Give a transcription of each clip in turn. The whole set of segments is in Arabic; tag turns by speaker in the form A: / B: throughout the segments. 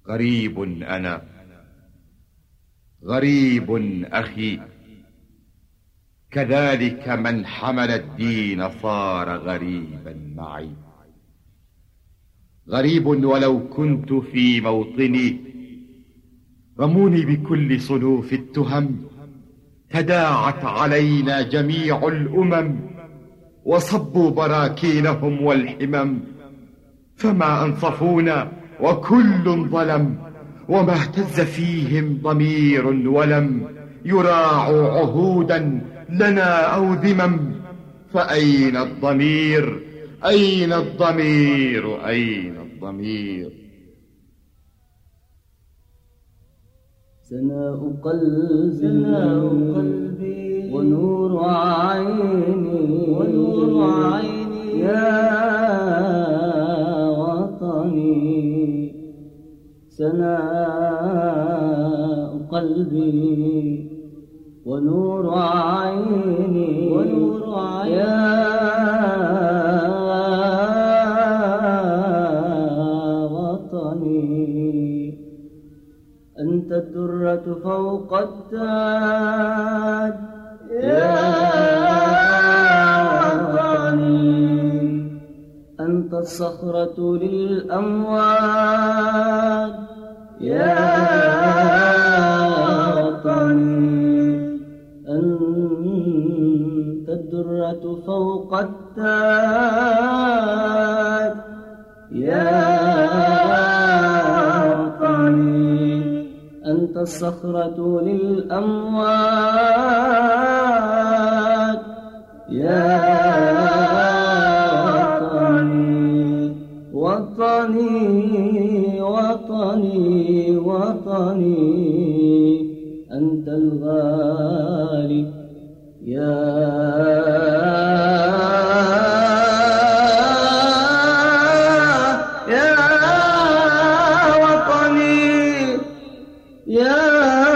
A: غريب أنا، غريب أخي، كذلك من حمل الدين صار غريبا معي. غريب ولو كنت في موطني، رموني بكل صنوف التهم، تداعت علينا جميع الأمم وصبوا براكينهم والحمم، فما أنصفونا وكل ظلم، وما اهتز فيهم ضمير ولم يراعوا عهودا لنا أو ذمم. فأين الضمير؟ أين الضمير؟ أين الضمير؟
B: سناء قلبي ونور عيني يا وطني. سناء قلبي ونور عيني يا وطني. أنت الدرة فوق التاج يا وطني. أنت الصخرة للأموال يا وطني. أنت الدرة فوق التاج يا وطني. أنت الصخرة للأموات يا وطني. وطني وطني أنت الغالي يا وطني يا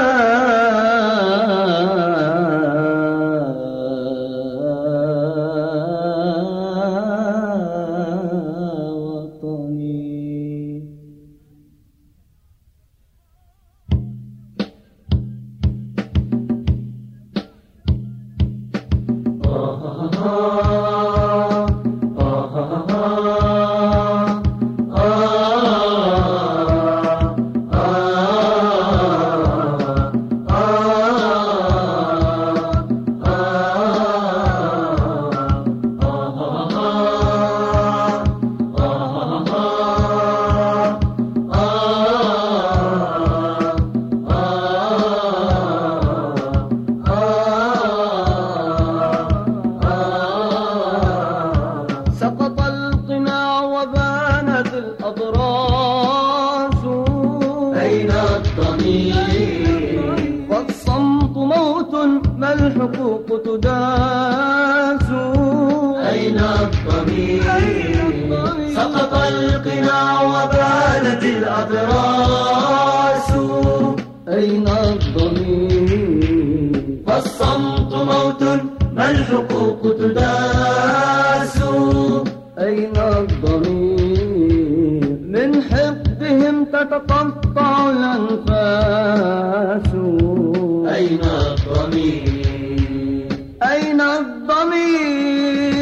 B: الحقوق تداس.
C: أين الضمير؟ سقط القناع وبانت الأضراس.
B: أين الضمير؟
C: فالصمت موت ما الحقوق تداس.
B: أين الضمير؟ من حقهم تتقطع الأنفاس.
C: أين الضمير؟
B: أين الضمير؟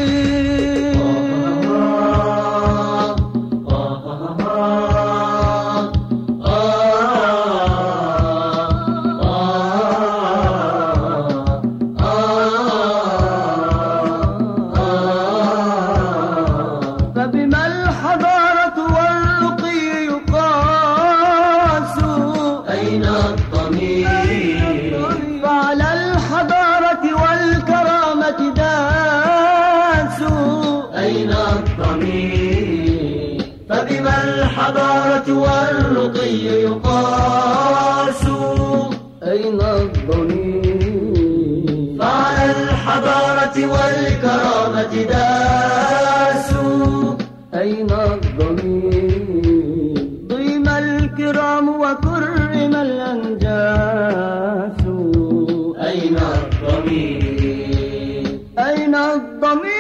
B: فبما الحضارة والرقي يقاس.
C: أين الضمير؟
B: فعلى الحضارة والكرامة داس.
C: أين الضمير؟ فبما الحضارة والرقي يقاس.
B: أين الضمير؟
C: فعلى الحضارة والكرامة داس.
B: أين الضمير؟ ضيم الكرام وكرم الأنجاس.
C: أين الضمير؟
B: أين الضمير؟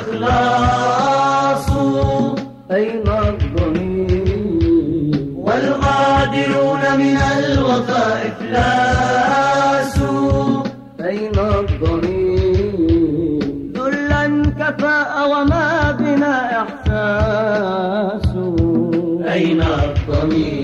C: الإخلاص
B: أين الضمير
C: والغادرون من الوفاء إفلاسوا
B: أين الضمير ذلا كفاء وما بنا إحساس
C: أين الضمير